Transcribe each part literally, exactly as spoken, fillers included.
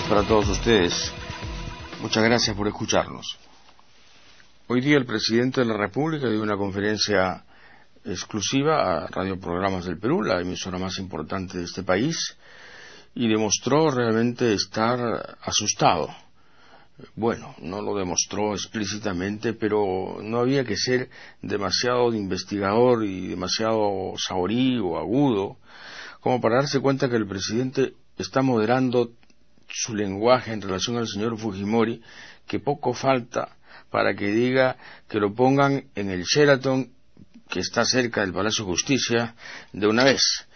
para todos ustedes. Muchas gracias por escucharnos. Hoy día el presidente de la República dio una conferencia exclusiva a Radio Programas del Perú, la emisora más importante de este país, y demostró realmente estar asustado. Bueno, no lo demostró explícitamente, pero no había que ser demasiado investigador y demasiado saorí o agudo como para darse cuenta que el presidente está moderando su lenguaje en relación al señor Fujimori, que poco falta para que diga que lo pongan en el Sheraton, que está cerca del Palacio de Justicia, de una vez.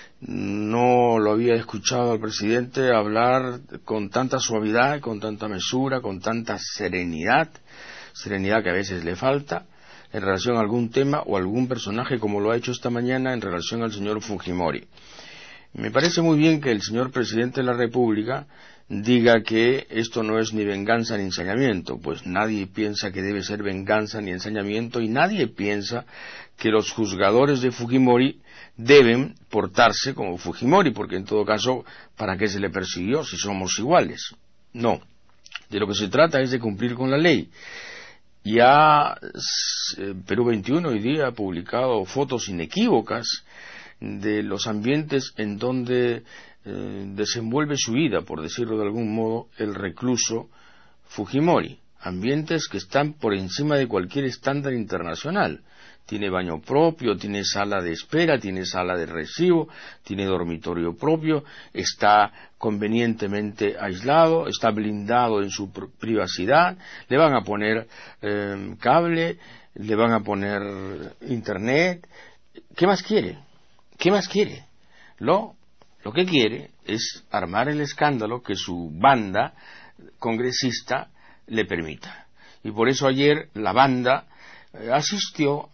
No lo había escuchado al presidente hablar con tanta suavidad, con tanta mesura, con tanta serenidad, serenidad que a veces le falta, en relación a algún tema o algún personaje, como lo ha hecho esta mañana en relación al señor Fujimori. Me parece muy bien que el señor presidente de la República diga que esto no es ni venganza ni ensañamiento, pues nadie piensa que debe ser venganza ni ensañamiento, y nadie piensa que los juzgadores de Fujimori deben portarse como Fujimori, porque en todo caso, ¿para qué se le persiguió si somos iguales? No, de lo que se trata es de cumplir con la ley. Ya Perú veintiuno hoy día ha publicado fotos inequívocas de los ambientes en donde eh, desenvuelve su vida, por decirlo de algún modo, el recluso Fujimori. Ambientes que están por encima de cualquier estándar internacional. Tiene baño propio, tiene sala de espera, tiene sala de recibo, tiene dormitorio propio, está convenientemente aislado, está blindado en su privacidad, le van a poner eh, cable, le van a poner internet. ¿Qué más quiere? ¿Qué más quiere? Lo, lo que quiere es armar el escándalo que su banda congresista le permita. Y por eso ayer la banda eh, asistió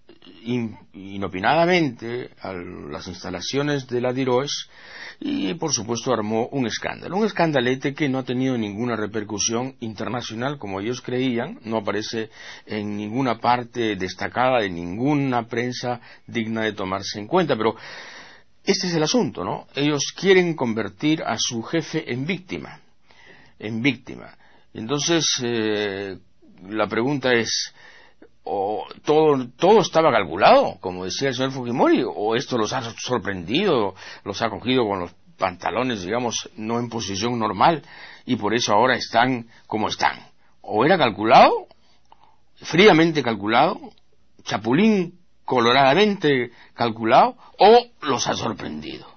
in, inopinadamente a las instalaciones de la DIROES y por supuesto armó un escándalo. Un escandalete que no ha tenido ninguna repercusión internacional como ellos creían, no aparece en ninguna parte destacada de ninguna prensa digna de tomarse en cuenta, pero este es el asunto, ¿no? Ellos quieren convertir a su jefe en víctima, en víctima. Entonces, eh, la pregunta es, ¿o todo, todo estaba calculado, como decía el señor Fujimori, o esto los ha sorprendido, los ha cogido con los pantalones, digamos, no en posición normal, y por eso ahora están como están? ¿O era calculado, fríamente calculado, chapulín coloradamente calculado, o los ha sorprendido?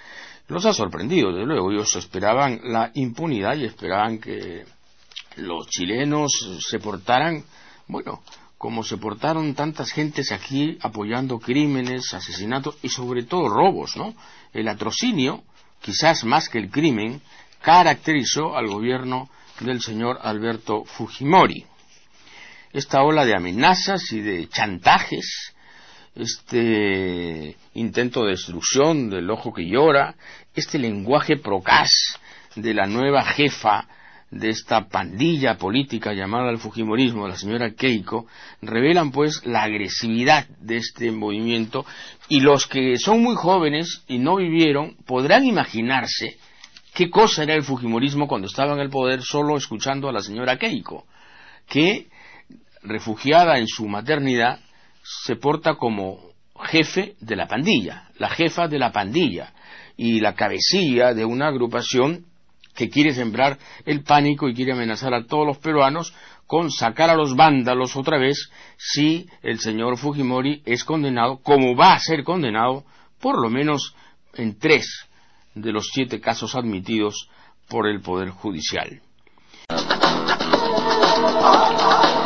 Los ha sorprendido, desde luego. Ellos esperaban la impunidad y esperaban que los chilenos se portaran, bueno, como se portaron tantas gentes aquí apoyando crímenes, asesinatos y sobre todo robos, ¿no? El atrocinio, quizás más que el crimen, caracterizó al gobierno del señor Alberto Fujimori. Esta ola de amenazas y de chantajes, este intento de destrucción del ojo que llora, este lenguaje procaz de la nueva jefa de esta pandilla política llamada el Fujimorismo, la señora Keiko, revelan pues la agresividad de este movimiento, y los que son muy jóvenes y no vivieron podrán imaginarse qué cosa era el Fujimorismo cuando estaba en el poder, solo escuchando a la señora Keiko, que, refugiada en su maternidad, se porta como jefe de la pandilla, la jefa de la pandilla y la cabecilla de una agrupación que quiere sembrar el pánico y quiere amenazar a todos los peruanos con sacar a los vándalos otra vez si el señor Fujimori es condenado, como va a ser condenado, por lo menos en tres de los siete casos admitidos por el Poder Judicial.